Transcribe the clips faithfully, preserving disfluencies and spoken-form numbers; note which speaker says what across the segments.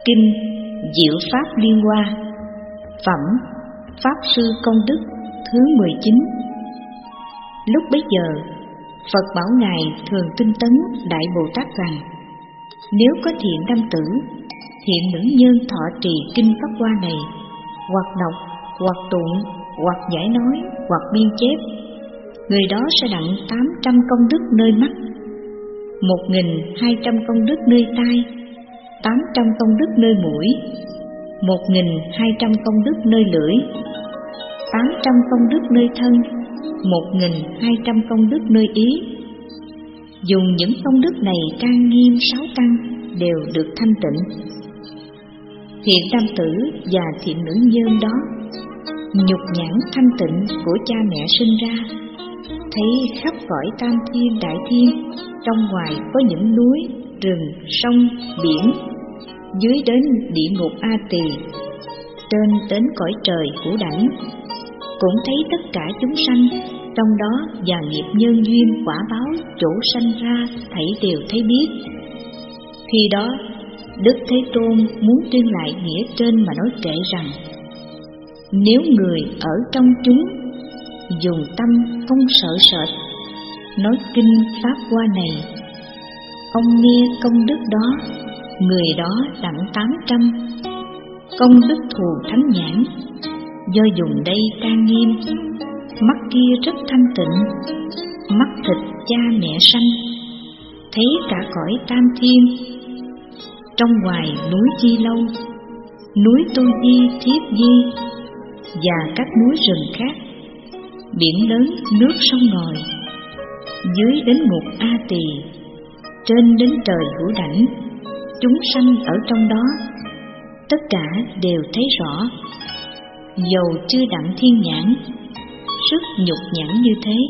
Speaker 1: Kinh Diệu Pháp Liên Hoa. Phẩm Pháp Sư Công Đức thứ mười chín. Lúc bấy giờ, Phật bảo Ngài Thường Tinh Tấn Đại Bồ Tát rằng: nếu có thiện nam tử, thiện nữ nhân thọ trì kinh Pháp Hoa này, hoặc đọc, hoặc tụng, hoặc giải nói, hoặc biên chép, người đó sẽ đặng tám trăm công đức nơi mắt, một nghìn hai trăm công đức nơi tai, tám trăm công đức nơi mũi, một nghìn hai trăm công đức nơi lưỡi, tám trăm công đức nơi thân, một nghìn hai trăm công đức nơi ý. Dùng những công đức này trang nghiêm sáu căn đều được thanh tịnh. Thiện nam tử và thiện nữ nhân đó, nhục nhãn thanh tịnh của cha mẹ sinh ra, thấy khắp cõi tam thiên đại thiên, trong ngoài có những núi, rừng, sông, biển, dưới đến địa ngục A Tỳ, trên đến cõi trời Hữu Đảnh, cũng thấy tất cả chúng sanh trong đó và nghiệp nhân duyên quả báo chỗ sanh ra thảy đều thấy biết. Khi đó Đức Thế Tôn muốn tuyên lại nghĩa trên mà nói kệ rằng: nếu người ở trong chúng dùng tâm không sợ sệt nói kinh Pháp Hoa này, ông nghe công đức đó, người đó đặng tám trăm công đức thù thánh nhãn, do dùng đây trang nghiêm, mắt kia rất thanh tịnh, mắt thịt cha mẹ sanh, thấy cả cõi tam thiên, trong ngoài núi Di Lâu, núi Tu Di Thiết Di và các núi rừng khác, biển lớn nước sông ngòi, dưới đến ngục A Tỳ, trên đến trời Hữu Đảnh, chúng sanh ở trong đó tất cả đều thấy rõ. Dầu chưa đặng thiên nhãn, sức nhục nhãn như thế.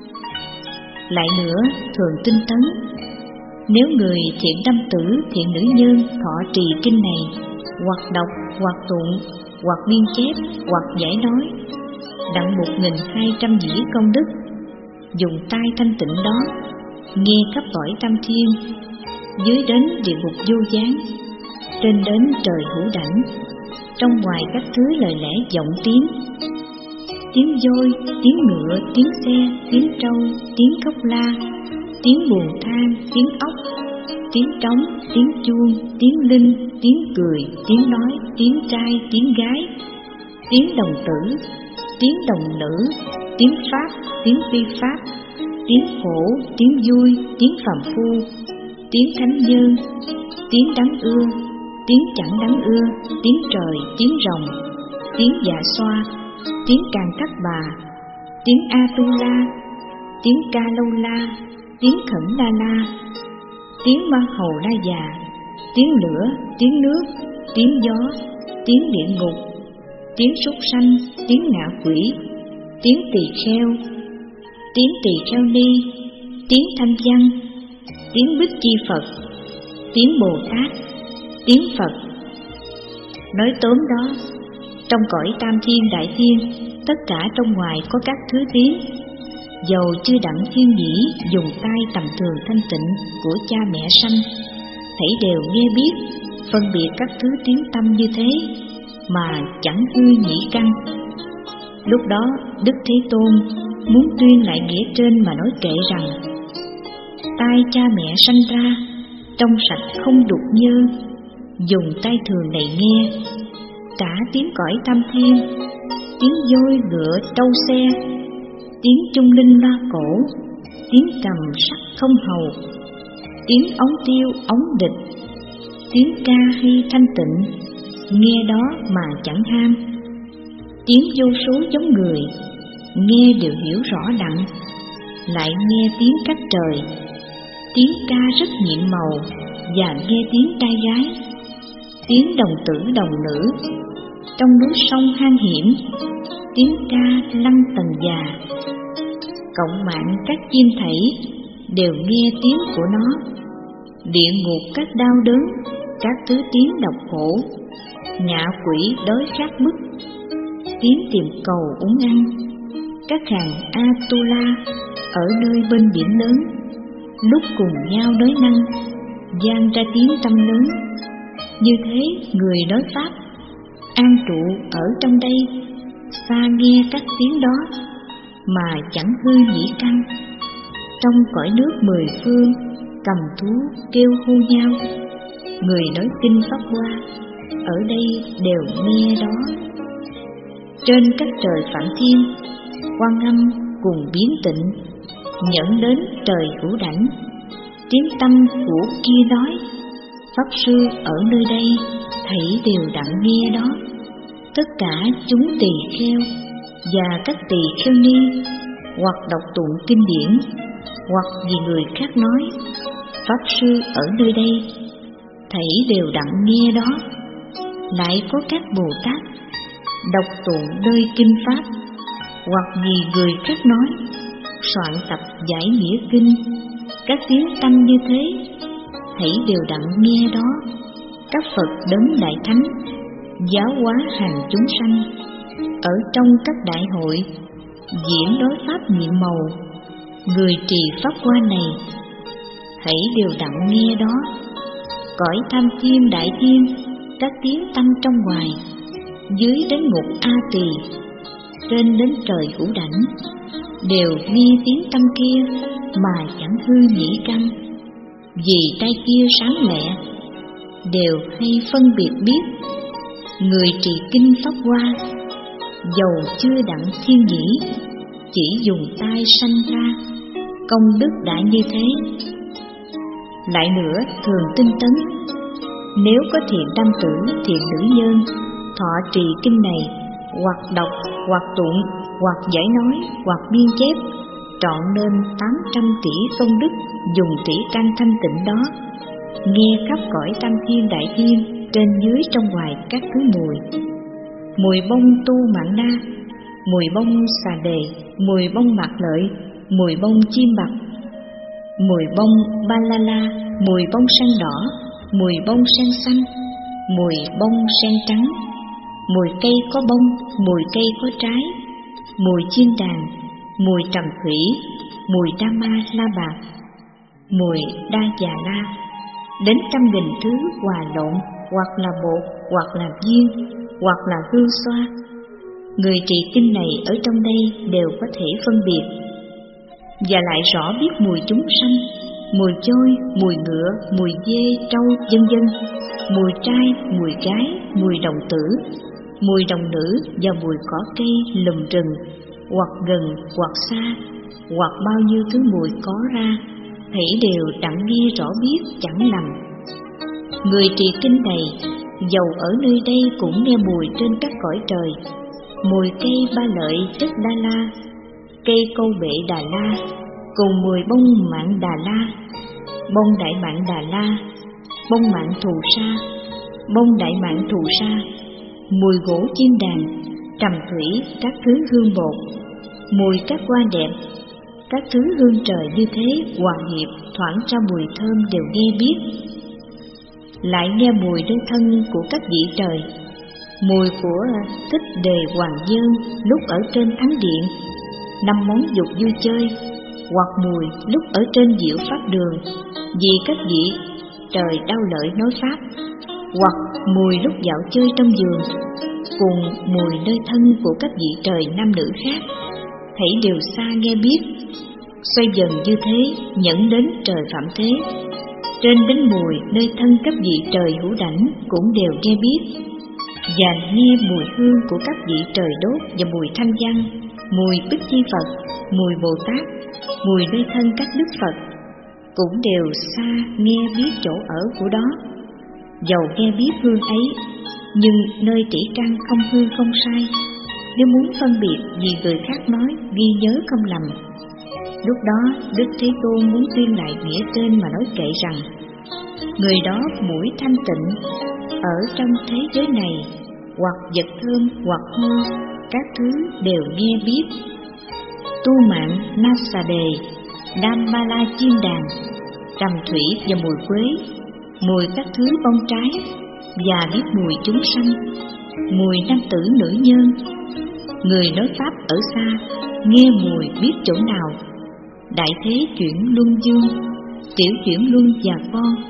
Speaker 1: Lại nữa, Thường Tinh Tấn, nếu người thiện nam tử, thiện nữ nhân thọ trì kinh này, hoặc đọc, hoặc tụng, hoặc biên chép, hoặc giải nói, đặng một nghìn hai trăm dĩ công đức, dùng tai thanh tịnh đó, nghe khắp cõi tam thiên, dưới đến địa ngục vô gián, trên đến trời Hữu Đảnh, trong ngoài các thứ lời lẽ vọng tiếng, tiếng voi, tiếng ngựa, tiếng xe, tiếng trâu, tiếng khóc la, tiếng buồn than, tiếng ốc, tiếng trống, tiếng chuông, tiếng linh, tiếng cười, tiếng nói, tiếng trai, tiếng gái, tiếng đồng tử, tiếng đồng nữ, tiếng pháp, tiếng phi pháp, tiếng khổ, tiếng vui, tiếng phàm phu, tiếng thánh nhân, tiếng đáng ưa, tiếng chẳng đáng ưa, tiếng trời, tiếng rồng, tiếng dạ xoa, tiếng càng cắt bà, tiếng Atula, tiếng Ca Lâu La, tiếng Khẩn La La, tiếng Ma Hầu La Già, tiếng lửa, tiếng nước, tiếng gió, tiếng địa ngục, tiếng súc sanh, tiếng ngạ quỷ, tiếng tỳ kheo, tiếng tỳ kheo ni, tiếng thanh văn, tiếng Bích Chi Phật, tiếng Bồ Tát, tiếng Phật. Nói tóm đó, trong cõi tam thiên đại thiên, tất cả trong ngoài có các thứ tiếng, dầu chưa đặng thiên nhĩ dùng tai tầm thường thanh tịnh của cha mẹ sanh, thảy đều nghe biết, phân biệt các thứ tiếng tâm như thế, mà chẳng hư nhĩ căn. Lúc đó Đức Thế Tôn muốn tuyên lại nghĩa trên mà nói kệ rằng: tai cha mẹ sanh ra, trong sạch không đục nhơ, dùng tai thường này nghe, cả tiếng cõi tam thiên, tiếng voi ngựa trâu xe, tiếng trung linh loa cổ, tiếng cầm sắc không hầu, tiếng ống tiêu ống địch, tiếng ca hay thanh tịnh, nghe đó mà chẳng ham, tiếng vô số giống người, nghe đều hiểu rõ đặng, lại nghe tiếng các trời, tiếng ca rất nhiệm màu, và nghe tiếng trai gái, tiếng đồng tử đồng nữ, trong núi sông hang hiểm, tiếng ca lăng tầng già, cộng mạng các chim thảy đều nghe tiếng của nó, địa ngục các đau đớn, các thứ tiếng độc khổ, ngạ quỷ đói khát bức, tiếng tìm cầu uống ăn, các hàng Atula ở nơi bên biển lớn, lúc cùng nhau nói năng, gian ra tiếng tâm lớn, Như thế người nói pháp an trụ ở trong đây, xa nghe các tiếng đó mà chẳng hư nhĩ căn. Trong cõi nước mười phương, cầm thú kêu hô nhau, người nói kinh pháp hoa ở đây đều nghe đó. Trên các trời Phạm Thiên, Quan Âm cùng biến tịnh, nhẫn đến trời Hữu Đảnh, tiếng tâm của kia nói, pháp sư ở nơi đây thảy đều đặng nghe đó. Tất cả chúng tỳ kheo và các tỳ kheo ni, hoặc đọc tụng kinh điển, hoặc vì người khác nói, pháp sư ở nơi đây thảy đều đặng nghe đó. Lại có các Bồ Tát đọc tụng nơi kinh pháp, hoặc vì người khác nói, soạn tập giải nghĩa kinh, các tiếng tâm như thế thảy đều đặng nghe đó. Các Phật đấng đại thánh giáo hóa hành chúng sanh, ở trong các đại hội diễn đối pháp nhiệm màu, người trì pháp hoa này hãy đều đặng nghe đó. Cõi Tham Thiên Đại Thiên, các tiếng tâm trong ngoài, dưới đến ngục A Tỳ, trên đến trời Hữu Đảnh, đều nghe tiếng tâm kia mà chẳng hư nhĩ căn. Vì tay kia sáng lẹ, đều hay phân biệt biết, người trì kinh pháp hoa, dầu chưa đặng thiên nhĩ, chỉ dùng tay sanh ra, công đức đã như thế. Lại nữa thường tinh tấn, nếu có thiện nam tử, thiện nữ nhân thọ trì kinh này, hoặc đọc, hoặc tụng, hoặc giải nói, hoặc biên chép, trọn nên tám trăm tỷ công đức, dùng tỷ căn thanh tịnh đó, nghe khắp cõi Tam Thiên Đại Thiên, trên dưới trong ngoài các thứ mùi: mùi bông tu mạng na, mùi bông xà đề, mùi bông mạc lợi, mùi bông chim bạc, mùi bông ba la la, mùi bông sen đỏ, mùi bông sen xanh, mùi bông sen trắng, mùi cây có bông, mùi cây có trái, mùi chiên đàn, mùi trầm thủy, mùi đa ma la bạc, mùi đa già la, đến trăm nghìn thứ hòa lộn, hoặc là bột, hoặc là viên, hoặc là hương xoa. Người trì kinh này ở trong đây đều có thể phân biệt, và lại rõ biết mùi chúng sanh, mùi trôi, mùi ngựa, mùi dê, trâu, vân vân, mùi trai, mùi gái, mùi đồng tử, mùi đồng nữ, và mùi cỏ cây lùm rừng, hoặc gần, hoặc xa, hoặc bao nhiêu thứ mùi có ra, thảy đều đặng nghe rõ biết chẳng lầm. Người trì kinh này, dầu ở nơi đây cũng nghe mùi trên các cõi trời, mùi cây ba lợi tức Đa La, cây câu bệ Đà La, cùng mùi bông mạng Đà La, bông đại mạng Đà La, bông mạng Thù Sa, bông đại mạng Thù Sa, mùi gỗ chiên đàn, trầm thủy, các thứ hương bột, mùi các hoa đẹp, các thứ hương trời như thế hòa hiệp thoảng ra mùi thơm đều nghe biết. Lại nghe mùi nơi thân của các vị trời, mùi của Thích Đề Hoàng Dân lúc ở trên thắng điện, năm món dục vui chơi, hoặc mùi lúc ở trên diệu pháp đường, vì các vị trời đau lợi nói pháp, hoặc mùi lúc dạo chơi trong vườn, cùng mùi nơi thân của các vị trời nam nữ khác, thảy đều xa nghe biết. Xoay dần như thế, nhẫn đến trời Phạm Thế, trên đến mùi nơi thân các vị trời Hữu Đảnh cũng đều nghe biết, và nghe mùi hương của các vị trời đốt, và mùi thanh văn, mùi Bích Chi Phật, mùi Bồ Tát, mùi nơi thân các đức Phật, cũng đều xa nghe biết chỗ ở của đó. Dầu nghe biết hương ấy, nhưng nơi trĩ căn không hư không sai, nếu muốn phân biệt vì người khác nói, ghi nhớ không lầm. Lúc đó Đức Thế Tôn muốn tuyên lại nghĩa trên mà nói kệ rằng, người đó mũi thanh tịnh, ở trong thế giới này, hoặc vật thơm hoặc hương, các thứ đều nghe biết. Tu mạng Na Xà Đề, Đam Ba La Chiên Đàn, trầm thủy và mùi quế, mùi các thứ bông trái, và biết mùi chúng sanh, mùi nam tử nữ nhân. Người nói pháp ở xa, nghe mùi biết chỗ nào. Đại thế chuyển luân dương, tiểu chuyển luân và con,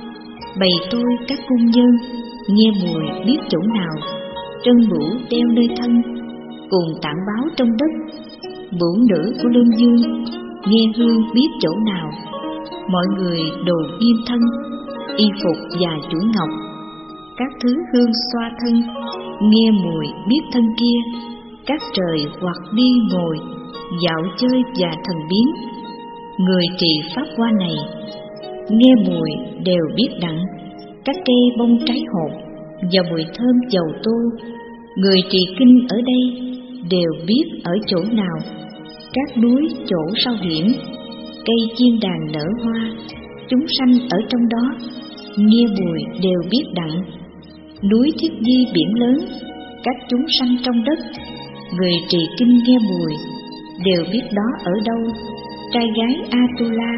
Speaker 1: Bày tôi các cung nhân, nghe mùi biết chỗ nào, trân bửu đeo nơi thân, cùng tản báo trong đất. Bửu nữ của Lương Dương, nghe hương biết chỗ nào. Mọi người đồ nghiêm thân, y phục và chuỗi ngọc. Các thứ hương xoa thân, nghe mùi biết thân kia. Các trời hoặc đi ngồi, dạo chơi và thần biến. Người trì pháp hoa này, nghe mùi đều biết đặng. Các cây bông trái hột và mùi thơm dầu tô. Người trì kinh ở đây đều biết ở chỗ nào. Các núi chỗ sao hiểm, cây chiên đàn nở hoa, chúng sanh ở trong đó, nghe mùi đều biết đặng. Núi Thiết Di biển lớn, các chúng sanh trong đất, người trì kinh nghe mùi đều biết đó ở đâu. Trai gái Atula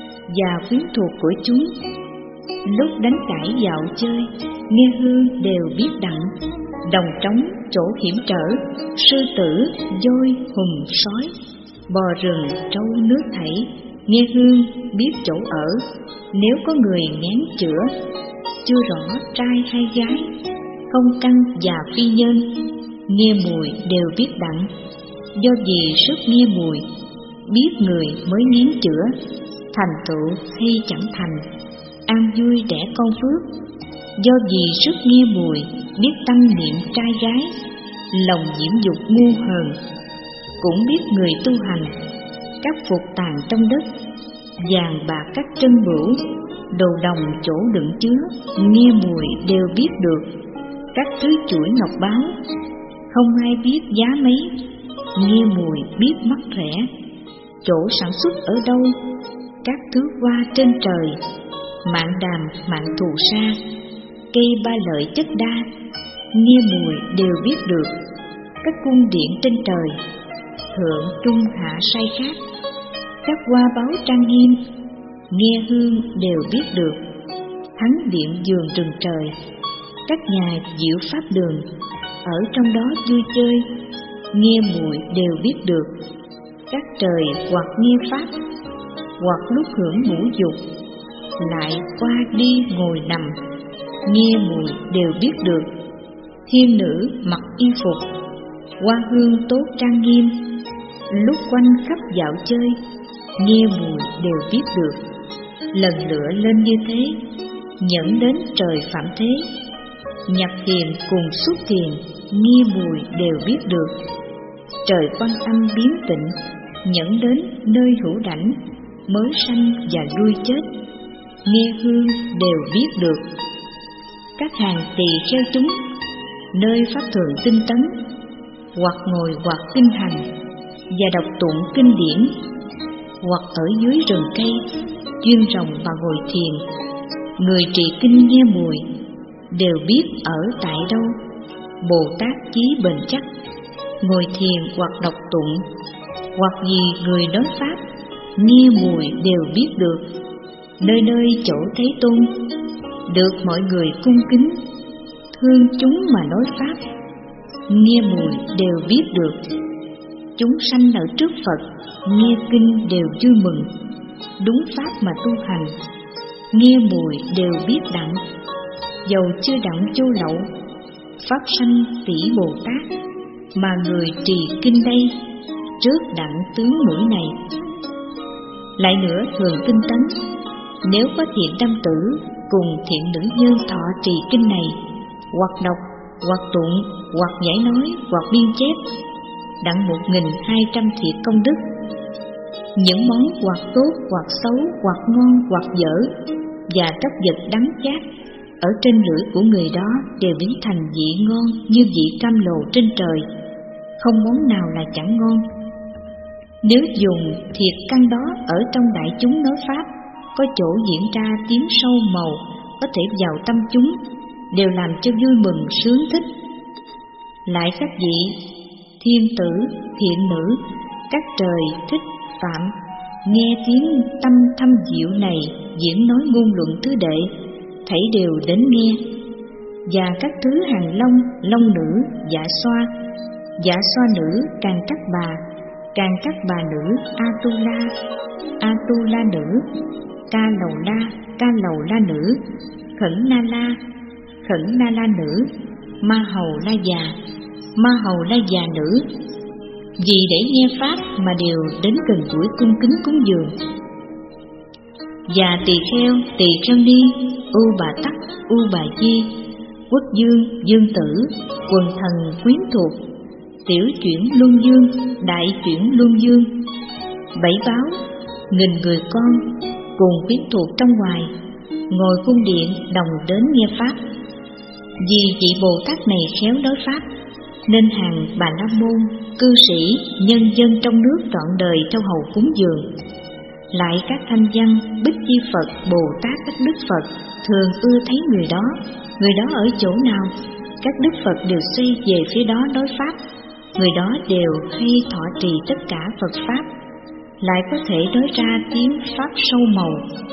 Speaker 1: và quyến thuộc của chúng, lúc đánh cãi dạo chơi, nghe hương đều biết đặng. Đồng trống chỗ hiểm trở, sư tử, voi, hùng, sói, bò rừng, trâu nước thảy, nghe hương biết chỗ ở. Nếu có người ngán chữa, chưa rõ trai hay gái, không căn và phi nhân, nghe mùi đều biết đặng. Do vì sức nghe mùi, biết người mới ngán chữa, thành tựu hay chẳng thành, an vui đẻ con phước. Do vì sức nghe mùi, biết tâm niệm trai gái, lòng nhiễm dục ngu hờn. Cũng biết người tu hành, các phục tàn trong đất, vàng bạc các trân bửu, đồ đồng chỗ đựng chứa, nghe mùi đều biết được. Các thứ chuỗi ngọc báo, không ai biết giá mấy, nghe mùi biết mắc rẻ. Chỗ sản xuất ở đâu, các thứ hoa trên trời, mạn đàm mạn thù sa, cây ba lợi chất đa, nghe mùi đều biết được. Các cung điện trên trời, thượng trung hạ sai khác, các hoa báo trang nghiêm, nghe hương đều biết được. Thắng điện vườn rừng trời, các nhà diệu pháp đường, ở trong đó vui chơi, nghe mùi đều biết được. Các trời hoặc nghe pháp, hoặc lúc hưởng ngũ dục, lại qua đi ngồi nằm, nghe mùi đều biết được. Thiên nữ mặc y phục, hoa hương tốt trang nghiêm, lúc quanh khắp dạo chơi, nghe mùi đều biết được. Lần lựa lên như thế, nhẫn đến trời phạm thế, nhập thiền cùng xuất thiền, nghe mùi đều biết được. Trời Quan Âm biến tịnh, nhẫn đến nơi hữu đảnh, mới sanh và đuôi chết, nghe hương đều biết được. Các hàng tỳ kheo chúng, nơi pháp thường tinh tấn, hoặc ngồi hoặc kinh hành và đọc tụng kinh điển, hoặc ở dưới rừng cây chuyên rồng và ngồi thiền, người trì kinh nghe mùi đều biết ở tại đâu. Bồ Tát chí bền chắc, ngồi thiền hoặc đọc tụng, hoặc vì người nói pháp, nghe mùi đều biết được. Nơi nơi chỗ Thế Tôn, được mọi người cung kính, thương chúng mà nói pháp, nghe mùi đều biết được. Chúng sanh ở trước Phật, nghe kinh đều vui mừng, đúng pháp mà tu hành, nghe mùi đều biết đặng. Dầu chưa đặng châu lậu, pháp sanh tỷ Bồ Tát, mà người trì kinh đây, trước đặng tướng mũi này. Lại nữa thường tinh tấn, nếu có thiện nam tử cùng thiện nữ nhân thọ trì kinh này, hoặc đọc, hoặc tụng, hoặc giải nói, hoặc biên chép, đặng một nghìn hai trăm thiệt công đức. Những món hoặc tốt, hoặc xấu, hoặc ngon, hoặc dở, và các vật đắng chát ở trên lưỡi của người đó đều biến thành vị ngon như vị cam lồ trên trời, không món nào là chẳng ngon. Nếu dùng thiệt căn đó ở trong đại chúng nói pháp, có chỗ diễn ra tiếng sâu màu có thể vào tâm chúng, đều làm cho vui mừng sướng thích. Lại các vị thiên tử, thiện nữ, các trời thích phạm, nghe tiếng tâm thâm diệu này diễn nói ngôn luận thứ đệ, thảy đều đến nghe. Và các thứ hàng long, long nữ, dạ xoa, dạ xoa nữ, càng các bà, càng các bà nữ, Atula, Atula nữ, ca lầu la, ca lầu la nữ, Khẩn Na La, Khẩn Na La nữ, Ma Hầu La già, Ma Hầu La già nữ, vì để nghe pháp mà đều đến gần gũi cung kính cúng dường. Và tỳ kheo, tỳ kheo ni, U Bà Tắc, U Bà Di, Quốc dương, dương tử, quần thần quyến thuộc, tiểu chuyển luân dương, đại chuyển luân dương, bảy báo, nghìn người con cùng quyến thuộc trong ngoài, ngồi cung điện đồng đến nghe pháp. Vì vị Bồ Tát này khéo nói pháp, nên hàng Bà La Môn, cư sĩ, nhân dân trong nước trọn đời theo hầu cúng dường. Lại các thanh văn, Bích Chi Phật, Bồ Tát, các đức Phật thường ưa thấy người đó, người đó ở chỗ nào, các đức Phật đều xoay về phía đó nói pháp, người đó đều hay thọ trì tất cả Phật pháp, lại có thể nói ra tiếng pháp sâu màu.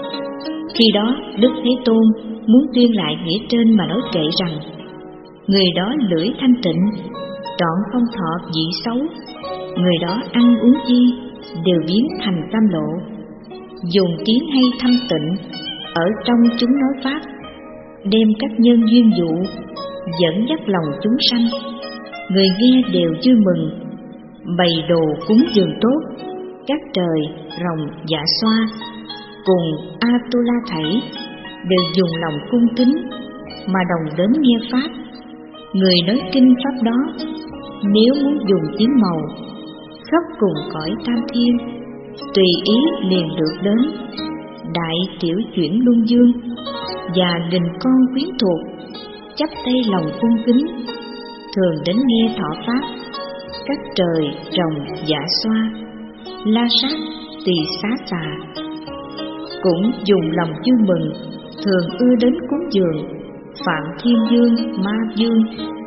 Speaker 1: Khi đó Đức Thế Tôn muốn tuyên lại nghĩa trên mà nói kệ rằng: người đó lưỡi thanh tịnh, trọn không thọ vị xấu, người đó ăn uống chi đều biến thành tam lộ, dùng tiếng hay thanh tịnh ở trong chúng nói pháp, đem các nhân duyên dụ dẫn dắt lòng chúng sanh, người nghe đều vui mừng, bày đồ cúng dường tốt, các trời rồng dạ xoa cùng Atula thảy đều dùng lòng cung kính mà đồng đến nghe pháp. Người nói kinh pháp đó nếu muốn dùng tiếng màu khắp cùng cõi tam thiên, tùy ý liền được đến đại tiểu chuyển luân dương, và nghìn con quyến thuộc chắp tay lòng cung kính thường đến nghe thọ pháp. Các trời rồng dạ xoa, la sát, tỳ xá xà cũng dùng lòng vui mừng, thường ưa đến cúng dường. Phạm Thiên Dương, Ma Dương,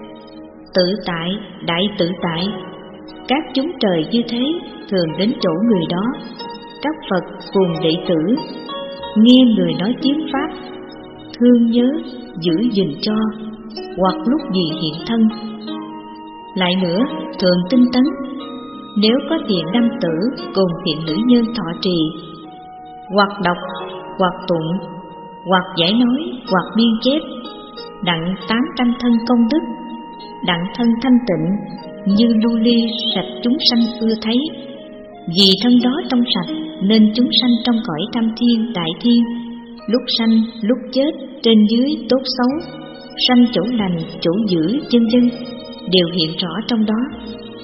Speaker 1: Tự Tại, Đại Tự Tại, các chúng trời như thế thường đến chỗ người đó. Các Phật cùng đệ tử nghe người nói tiếng pháp, thương nhớ giữ gìn cho, hoặc lúc gì hiện thân. Lại nữa, thường tinh tấn, nếu có thiện nam tử cùng thiện nữ nhân thọ trì, hoặc đọc, hoặc tụng, hoặc giải nói, hoặc biên chép, đặng tám trăm thân công đức, đặng thân thanh tịnh như lưu ly sạch chúng sanh ưa thấy. Vì thân đó trong sạch nên chúng sanh trong cõi tam thiên đại thiên, lúc sanh lúc chết, trên dưới tốt xấu, sanh chỗ lành chỗ dữ vân vân đều hiện rõ trong đó.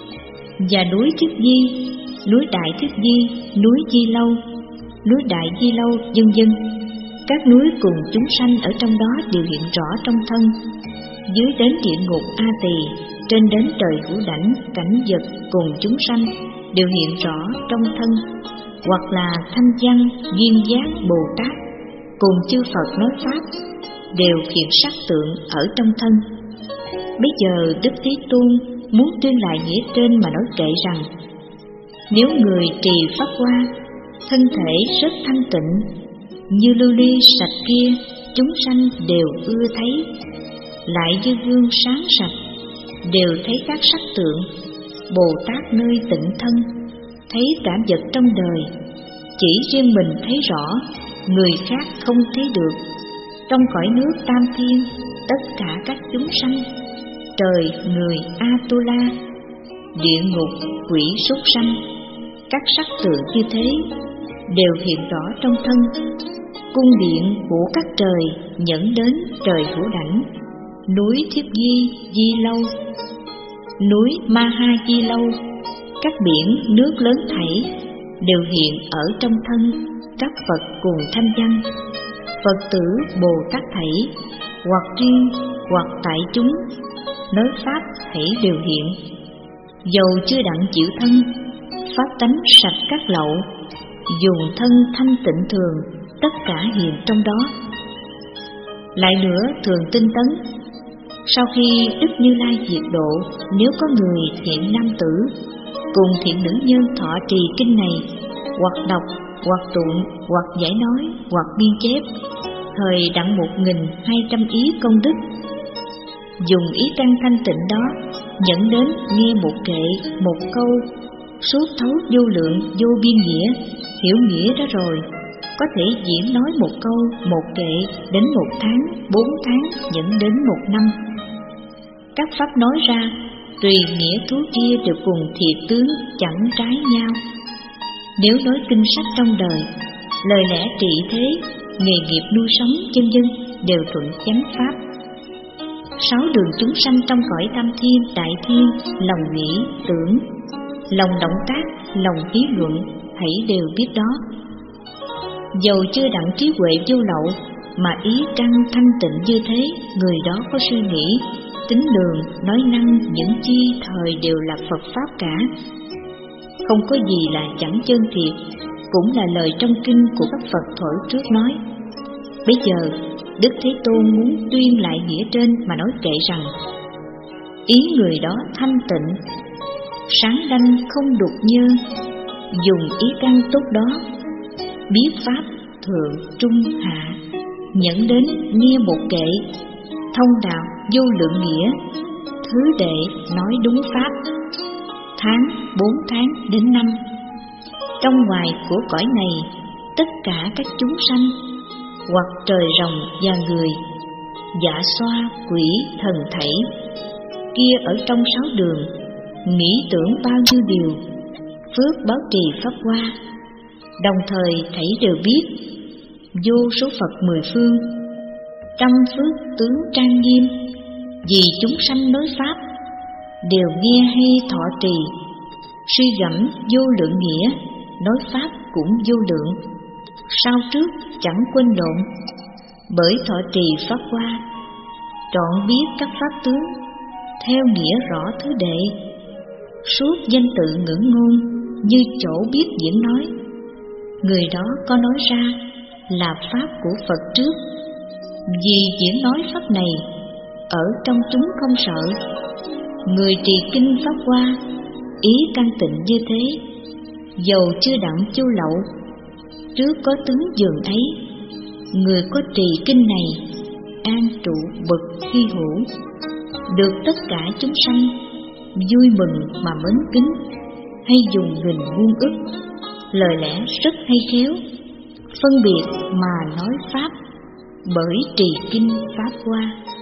Speaker 1: Và núi Thiết Di, núi Đại Thiết Di, núi Di Lâu, núi Đại Di Lâu vân vân, các núi cùng chúng sanh ở trong đó đều hiện rõ trong thân. Dưới đến địa ngục A Tỳ, trên đến trời Hữu Đảnh, cảnh vật cùng chúng sanh đều hiện rõ trong thân. Hoặc là thanh văn, duyên giác, Bồ Tát cùng chư Phật nói pháp đều hiện sắc tượng ở trong thân. Bây giờ Đức Thế Tôn muốn tuyên lại nghĩa trên mà nói kệ rằng: nếu người trì pháp hoa, thân thể rất thanh tịnh, như lưu ly sạch kia, chúng sanh đều ưa thấy. Lại như gương sáng sạch, đều thấy các sắc tượng. Bồ Tát nơi tịnh thân, thấy cả vật trong đời, chỉ riêng mình thấy rõ, người khác không thấy được. Trong cõi nước tam thiên, tất cả các chúng sanh, trời, người, Atula, địa ngục, quỷ, súc sanh, các sắc tượng như thế đều hiện rõ trong thân. Cung điện của các trời dẫn đến trời Hữu Đảnh, núi Thiết Di, Di Lâu, núi Ma Ha Di Lâu, các biển nước lớn thảy đều hiện ở trong thân các Phật cùng thanh văn, Phật tử Bồ Tát thảy, hoặc riêng hoặc tại chúng nói pháp thảy đều hiện. Dầu chưa đặng chịu thân, pháp tánh sạch các lậu, dùng thân thanh tịnh thường, tất cả hiện trong đó. Lại nữa, thường tinh tấn, sau khi Đức Như Lai diệt độ, nếu có người thiện nam tử cùng thiện nữ nhân thọ trì kinh này, hoặc đọc, hoặc tụng, hoặc giải nói, hoặc biên chép, thời đặng một nghìn hai trăm ý công đức. Dùng ý căn thanh tịnh đó dẫn đến nghe một kệ, một câu, suốt thấu vô lượng vô biên nghĩa, hiểu nghĩa đó rồi, có thể diễn nói một câu, một kệ đến một tháng, bốn tháng, dẫn đến một năm. Các pháp nói ra, tùy nghĩa thú kia đều cùng thiệt tướng chẳng trái nhau. Nếu nói kinh sách trong đời, lời lẽ trị thế, nghề nghiệp nuôi sống chân dân đều thuận chánh pháp. Sáu đường chúng sanh trong cõi tam thiên, đại thiên, lòng nghĩ, tưởng, lòng động tác, lòng ý luận, hãy đều biết đó. Dầu chưa đặng trí huệ vô lậu, mà ý căn thanh tịnh như thế, người đó có suy nghĩ, tính đường, nói năng, những chi thời đều là Phật Pháp cả. Không có gì là chẳng chân thiệt, cũng là lời trong kinh của các Phật thuở trước nói. Bây giờ, Đức Thế Tôn muốn tuyên lại nghĩa trên mà nói kệ rằng: ý người đó thanh tịnh, sáng đanh không đục nhơ, dùng ý căn tốt đó, biết pháp thượng trung hạ, nhận đến nghe một kệ, thông đạo vô lượng nghĩa, thứ đệ nói đúng pháp, tháng, bốn tháng đến năm. Trong ngoài của cõi này, tất cả các chúng sanh, hoặc trời rồng và người, dạ xoa, quỷ, thần thảy, kia ở trong sáu đường, nghĩ tưởng bao nhiêu điều, phước báo trì pháp hoa, đồng thời thảy đều biết, vô số Phật mười phương, trăm phước tướng trang nghiêm, vì chúng sanh nói pháp, đều nghe hay thọ trì, suy gẫm vô lượng nghĩa, nói pháp cũng vô lượng, sao trước chẳng quên lộn, bởi thọ trì pháp hoa, trọn biết các pháp tướng, theo nghĩa rõ thứ đệ, suốt danh tự ngữ ngôn, như chỗ biết diễn nói. Người đó có nói ra là pháp của Phật trước, vì diễn nói pháp này ở trong chúng không sợ. Người trì kinh pháp hoa, ý căn tịnh như thế, dầu chưa đặng chu lậu, trước có tướng dường ấy. Người có trì kinh này, an trụ bậc hy hữu, được tất cả chúng sanh vui mừng mà mến kính, hay dùng nghìn muôn ức, lời lẽ rất hay khéo, phân biệt mà nói pháp, bởi trì kinh pháp hoa.